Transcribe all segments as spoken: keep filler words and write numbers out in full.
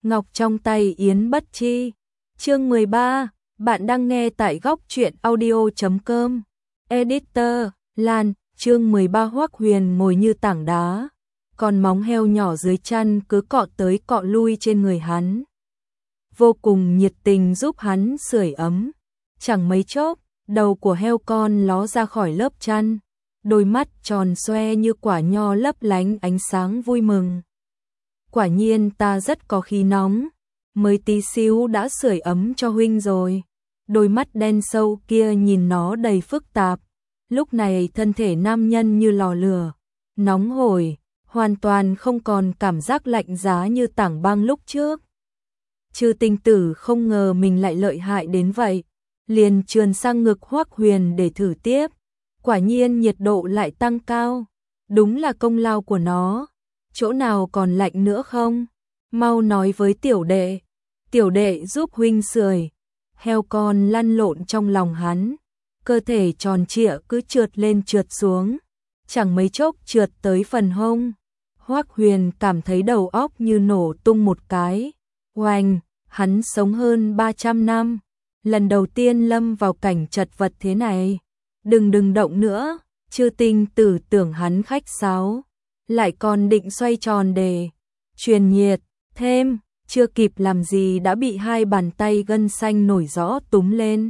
ngọc trong tay Yến Bất Chi. Chương mười ba, bạn đang nghe tại góc truyện audio chấm com. Editor, Lan, chương mười ba. Hoắc Huyền ngồi như tảng đá, còn móng heo nhỏ dưới chân cứ cọ tới cọ lui trên người hắn. Vô cùng nhiệt tình giúp hắn sưởi ấm. Chẳng mấy chốc, đầu của heo con ló ra khỏi lớp chăn, đôi mắt tròn xoe như quả nho lấp lánh ánh sáng vui mừng. Quả nhiên ta rất có khí nóng, mới tí xíu đã sưởi ấm cho huynh rồi. Đôi mắt đen sâu kia nhìn nó đầy phức tạp. Lúc này thân thể nam nhân như lò lửa, nóng hổi, hoàn toàn không còn cảm giác lạnh giá như tảng băng lúc trước. Chư Tinh Tử không ngờ mình lại lợi hại đến vậy, liền trườn sang ngực Hoắc Huyền để thử tiếp. Quả nhiên nhiệt độ lại tăng cao, đúng là công lao của nó. Chỗ nào còn lạnh nữa không? Mau nói với tiểu đệ, tiểu đệ giúp huynh sưởi. Heo con lăn lộn trong lòng hắn, cơ thể tròn trịa cứ trượt lên trượt xuống, chẳng mấy chốc trượt tới phần hông. Hoắc Huyền cảm thấy đầu óc như nổ tung một cái. Oanh, hắn sống hơn ba trăm năm, lần đầu tiên lâm vào cảnh chật vật thế này. Đừng đừng động nữa, Chư Tinh Tử tưởng hắn khách sáo, lại còn định xoay tròn để truyền nhiệt thêm, chưa kịp làm gì đã bị hai bàn tay gân xanh nổi rõ túm lên.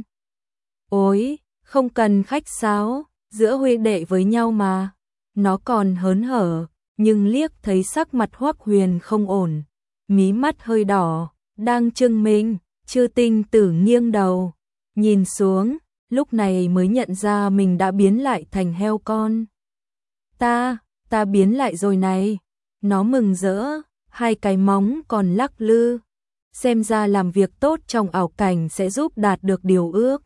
Ôi, không cần khách sáo, giữa huynh đệ với nhau mà. Nó còn hớn hở, nhưng liếc thấy sắc mặt Hoắc Huyền không ổn, mí mắt hơi đỏ, đang trừng mình. Chư Tinh Tử nghiêng đầu, nhìn xuống, lúc này mới nhận ra mình đã biến lại thành heo con. Ta, ta biến lại rồi này. Nó mừng rỡ, hai cái móng còn lắc lư. Xem ra làm việc tốt trong ảo cảnh sẽ giúp đạt được điều ước.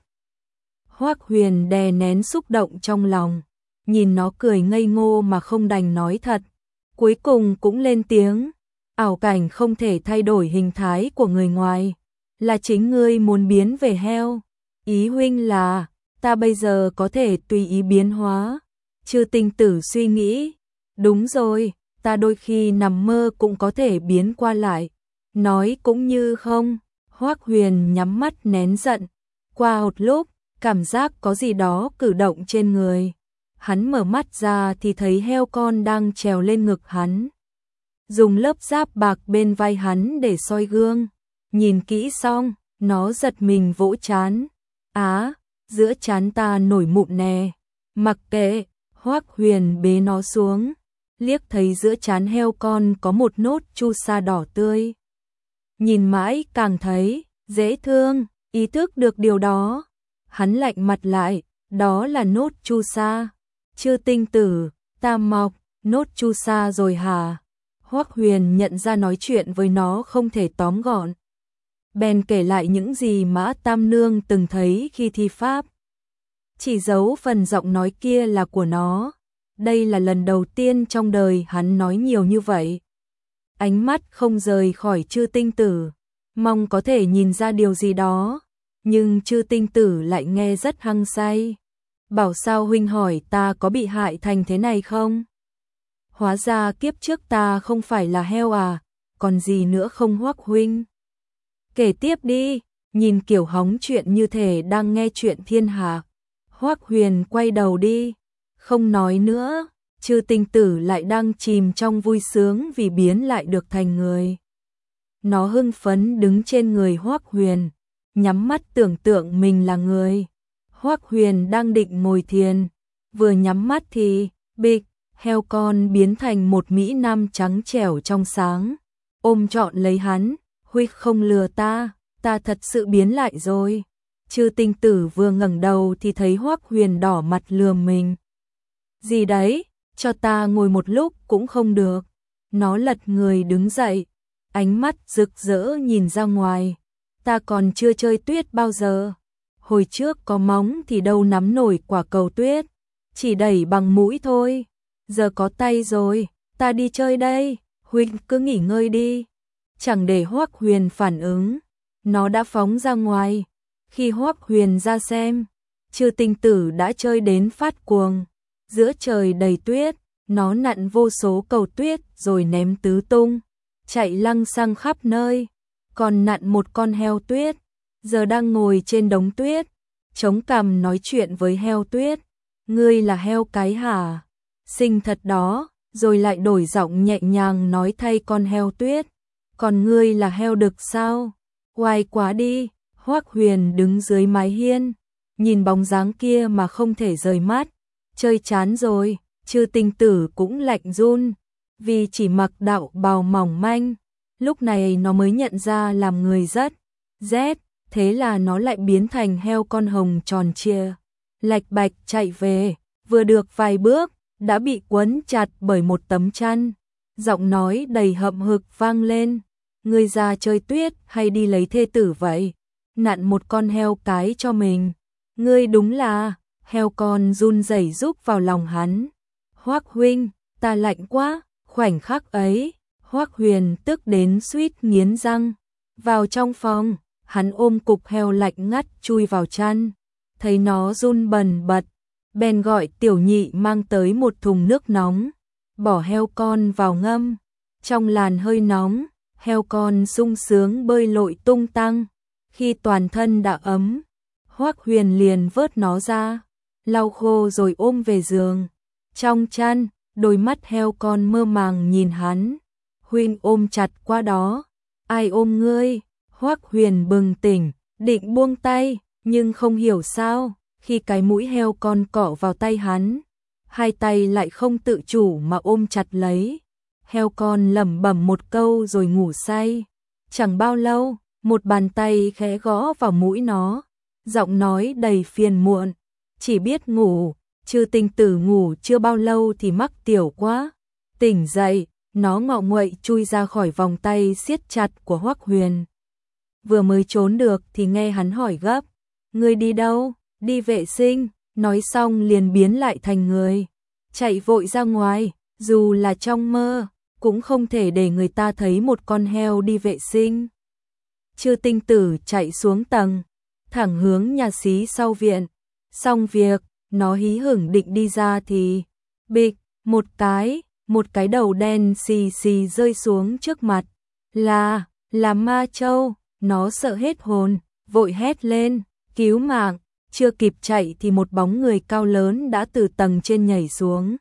Hoắc Huyền đè nén xúc động trong lòng, nhìn nó cười ngây ngô mà không đành nói thật. Cuối cùng cũng lên tiếng, ảo cảnh không thể thay đổi hình thái của người ngoài, là chính ngươi muốn biến về heo. Ý huynh là, ta bây giờ có thể tùy ý biến hóa. Chư Tinh Tử suy nghĩ, đúng rồi, ta đôi khi nằm mơ cũng có thể biến qua lại. Nói cũng như không. Hoắc Huyền nhắm mắt nén giận. Qua một lúc, cảm giác có gì đó cử động trên người. Hắn mở mắt ra thì thấy heo con đang trèo lên ngực hắn, dùng lớp giáp bạc bên vai hắn để soi gương. Nhìn kỹ xong, nó giật mình vỗ trán. Á, giữa trán ta nổi mụn nè. Mặc kệ, Hoắc Huyền bế nó xuống, liếc thấy giữa trán heo con có một nốt chu sa đỏ tươi. Nhìn mãi càng thấy dễ thương, ý thức được điều đó. Hắn lạnh mặt lại, đó là nốt chu sa. Chư Tinh Tử, ta mọc nốt chu sa rồi hả? Hoắc Huyền nhận ra nói chuyện với nó không thể tóm gọn, bèn kể lại những gì Mã Tam Nương từng thấy khi thi pháp. Chỉ giấu phần giọng nói kia là của nó. Đây là lần đầu tiên trong đời hắn nói nhiều như vậy. Ánh mắt không rời khỏi Chư Tinh Tử, mong có thể nhìn ra điều gì đó. Nhưng Chư Tinh Tử lại nghe rất hăng say. Bảo sao huynh hỏi ta có bị hại thành thế này không? Hóa ra kiếp trước ta không phải là heo à, còn gì nữa không Hoắc huynh? Kể tiếp đi, nhìn kiểu hóng chuyện như thể đang nghe chuyện thiên hạ. Hoắc Huyền quay đầu đi, không nói nữa. Chư Tinh Tử lại đang chìm trong vui sướng vì biến lại được thành người. Nó hưng phấn đứng trên người Hoắc Huyền, nhắm mắt tưởng tượng mình là người. Hoắc Huyền đang định ngồi thiền, vừa nhắm mắt thì bịch, heo con biến thành một mỹ nam trắng trẻo trong sáng, ôm trọn lấy hắn. Huynh không lừa ta, ta thật sự biến lại rồi. Chư Tinh Tử vừa ngẩng đầu thì thấy Hoắc Huyền đỏ mặt lườm mình. Gì đấy, cho ta ngồi một lúc cũng không được. Nó lật người đứng dậy, ánh mắt rực rỡ nhìn ra ngoài. Ta còn chưa chơi tuyết bao giờ. Hồi trước có móng thì đâu nắm nổi quả cầu tuyết, chỉ đẩy bằng mũi thôi. Giờ có tay rồi, ta đi chơi đây, huynh cứ nghỉ ngơi đi. Chẳng để Hoắc Huyền phản ứng, nó đã phóng ra ngoài. Khi Hoắc Huyền ra xem, Chư Tinh Tử đã chơi đến phát cuồng. Giữa trời đầy tuyết, nó nặn vô số cầu tuyết rồi ném tứ tung, chạy lăng xăng khắp nơi. còn nặn một con heo tuyết, giờ đang ngồi trên đống tuyết, chống cằm nói chuyện với heo tuyết. Ngươi là heo cái hả? Xinh thật đó, rồi lại đổi giọng nhẹ nhàng nói thay con heo tuyết. Còn ngươi là heo đực sao? Oai quá đi. Hoắc Huyền đứng dưới mái hiên, nhìn bóng dáng kia mà không thể rời mắt. Chơi chán rồi, Chư Tinh Tử cũng lạnh run, vì chỉ mặc đạo bào mỏng manh. Lúc này nó mới nhận ra làm người rất rét, thế là nó lại biến thành heo con hồng tròn trịa, lạch bạch chạy về, vừa được vài bước, đã bị quấn chặt bởi một tấm chăn. Giọng nói đầy hậm hực vang lên, ngươi ra chơi tuyết hay đi lấy thê tử vậy? Nặn một con heo cái cho mình. Ngươi đúng là, heo con run rẩy rúc vào lòng hắn. Hoắc huynh, ta lạnh quá. Khoảnh khắc ấy, Hoắc Huyền tức đến suýt nghiến răng. Vào trong phòng, hắn ôm cục heo lạnh ngắt chui vào chăn, thấy nó run bần bật, bèn gọi Tiểu Nhị mang tới một thùng nước nóng, bỏ heo con vào ngâm. Trong làn hơi nóng, heo con sung sướng bơi lội tung tăng. Khi toàn thân đã ấm, Hoắc Huyền liền vớt nó ra, lau khô rồi ôm về giường. Trong chăn, đôi mắt heo con mơ màng nhìn hắn. Huynh ôm chặt qua đó. Ai ôm ngươi? Hoắc Huyền bừng tỉnh, định buông tay, nhưng không hiểu sao, khi cái mũi heo con cọ vào tay hắn, hai tay lại không tự chủ mà ôm chặt lấy. Heo con lẩm bẩm một câu rồi ngủ say. Chẳng bao lâu, một bàn tay khẽ gõ vào mũi nó, giọng nói đầy phiền muộn, chỉ biết ngủ. Chư Tinh Tử ngủ chưa bao lâu thì mắc tiểu quá, tỉnh dậy, nó ngọ nguậy chui ra khỏi vòng tay siết chặt của Hoắc Huyền. Vừa mới trốn được thì nghe hắn hỏi gấp, ngươi đi đâu? Đi vệ sinh. Nói xong liền biến lại thành người, chạy vội ra ngoài, dù là trong mơ, cũng không thể để người ta thấy một con heo đi vệ sinh. Chư Tinh Tử chạy xuống tầng, thẳng hướng nhà xí sau viện. Xong việc, nó hí hửng định đi ra thì bịch, một cái, một cái đầu đen xì xì rơi xuống trước mặt. Là, là Ma Châu. Nó sợ hết hồn, vội hét lên, cứu mạng. Chưa kịp chạy thì một bóng người cao lớn đã từ tầng trên nhảy xuống.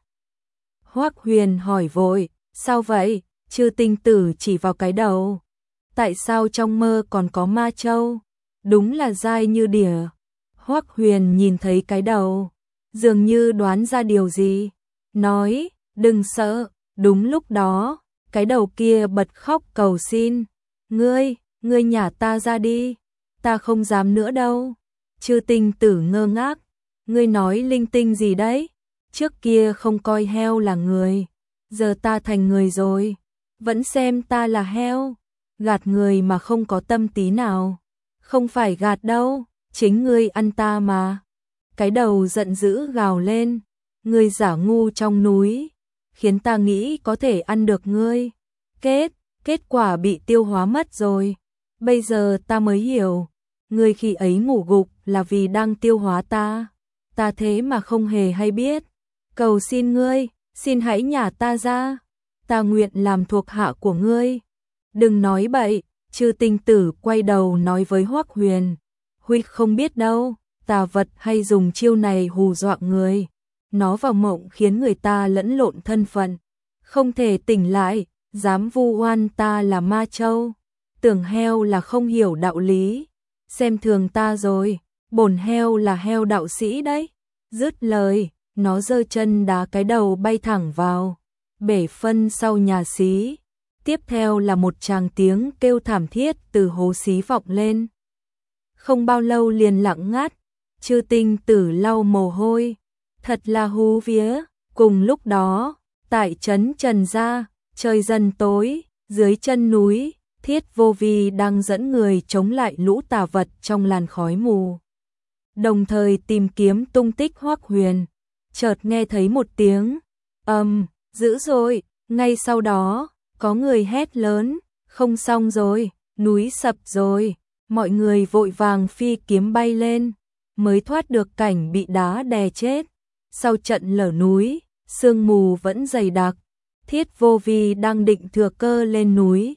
Hoắc Huyền hỏi vội, sao vậy? Chư Tinh Tử chỉ vào cái đầu. Tại sao trong mơ còn có Ma Châu? Đúng là dai như đỉa. Hoắc Huyền nhìn thấy cái đầu, dường như đoán ra điều gì, nói, đừng sợ. Đúng lúc đó, cái đầu kia bật khóc cầu xin, ngươi, ngươi nhả ta ra đi, ta không dám nữa đâu. Chư Tinh Tử ngơ ngác, ngươi nói linh tinh gì đấy? Trước kia không coi heo là người, giờ ta thành người rồi, vẫn xem ta là heo, gạt người mà không có tâm tí nào. Không phải gạt đâu, chính ngươi ăn ta mà. Cái đầu giận dữ gào lên, ngươi giả ngu trong núi, khiến ta nghĩ có thể ăn được ngươi. Kết, kết quả bị tiêu hóa mất rồi. Bây giờ ta mới hiểu, ngươi khi ấy ngủ gục là vì đang tiêu hóa ta. Ta thế mà không hề hay biết. Cầu xin ngươi, xin hãy nhả ta ra. Ta nguyện làm thuộc hạ của ngươi. Đừng nói bậy. Chư Tinh Tử quay đầu nói với Hoắc Huyền, huynh không biết đâu, tà vật hay dùng chiêu này hù dọa người. Nó vào mộng khiến người ta lẫn lộn thân phận, không thể tỉnh lại, dám vu oan ta là Ma Châu. Tưởng heo là không hiểu đạo lý, xem thường ta rồi, bổn heo là heo đạo sĩ đấy. Dứt lời, nó giơ chân đá cái đầu bay thẳng vào bể phân sau nhà xí. Tiếp theo là một tràng tiếng kêu thảm thiết từ hố xí vọng lên. Không bao lâu liền lặng ngắt. Chư Tinh Tử lau mồ hôi, thật là hú vía. Cùng lúc đó, tại trấn Trần Gia, trời dần tối, dưới chân núi, Thiết Vô Vi đang dẫn người chống lại lũ tà vật trong làn khói mù, đồng thời tìm kiếm tung tích Hoắc Huyền. Chợt nghe thấy một tiếng ầm, um, dữ dội, ngay sau đó có người hét lớn, không xong rồi, núi sập rồi. Mọi người vội vàng phi kiếm bay lên, mới thoát được cảnh bị đá đè chết. Sau trận lở núi, sương mù vẫn dày đặc. Thiết Vô Vi đang định thừa cơ lên núi,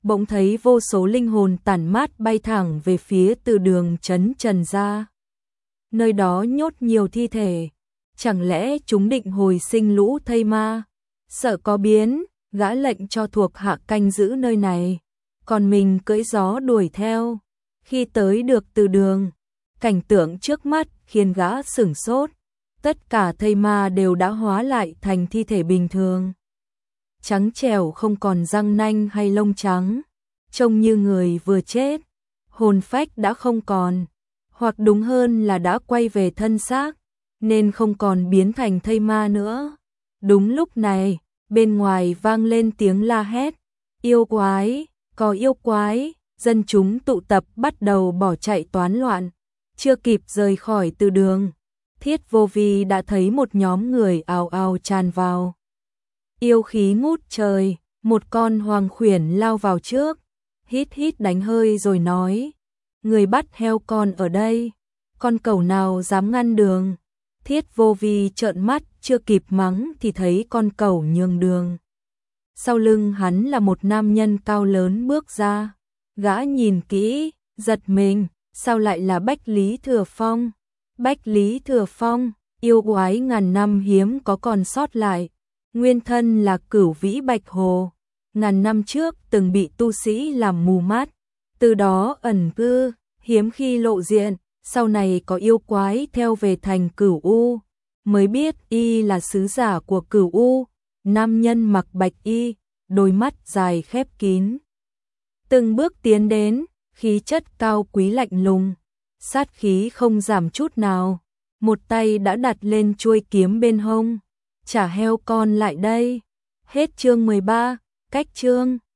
bỗng thấy vô số linh hồn tản mát bay thẳng về phía từ đường trấn Trần gia. Nơi đó nhốt nhiều thi thể, chẳng lẽ chúng định hồi sinh lũ thây ma? Sợ có biến, gã lệnh cho thuộc hạ canh giữ nơi này, còn mình cưỡi gió đuổi theo. Khi tới được từ đường, cảnh tượng trước mắt khiến gã sửng sốt, tất cả thây ma đều đã hóa lại thành thi thể bình thường. Trắng trẻo không còn răng nanh hay lông trắng, trông như người vừa chết, hồn phách đã không còn, hoặc đúng hơn là đã quay về thân xác, nên không còn biến thành thây ma nữa. Đúng lúc này, bên ngoài vang lên tiếng la hét, yêu quái, có yêu quái, dân chúng tụ tập bắt đầu bỏ chạy toán loạn, chưa kịp rời khỏi từ đường. Thiết Vô Vi đã thấy một nhóm người ào ào tràn vào. Yêu khí ngút trời, một con hoàng khuyển lao vào trước, hít hít đánh hơi rồi nói, người bắt heo con ở đây, con cẩu nào dám ngăn đường. Thiết Vô Vi trợn mắt, chưa kịp mắng thì thấy con cẩu nhường đường. Sau lưng hắn là một nam nhân cao lớn bước ra, gã nhìn kỹ, giật mình, sao lại là Bách Lý Thừa Phong? Bách Lý Thừa Phong, yêu quái ngàn năm hiếm có còn sót lại, nguyên thân là Cửu Vĩ Bạch Hồ, ngàn năm trước từng bị tu sĩ làm mù mắt, từ đó ẩn cư, hiếm khi lộ diện, sau này có yêu quái theo về thành Cửu U, mới biết y là sứ giả của Cửu U. Nam nhân mặc bạch y, đôi mắt dài khép kín, từng bước tiến đến, khí chất cao quý lạnh lùng, sát khí không giảm chút nào, một tay đã đặt lên chuôi kiếm bên hông, trả heo con lại đây. Hết chương mười ba, cách chương.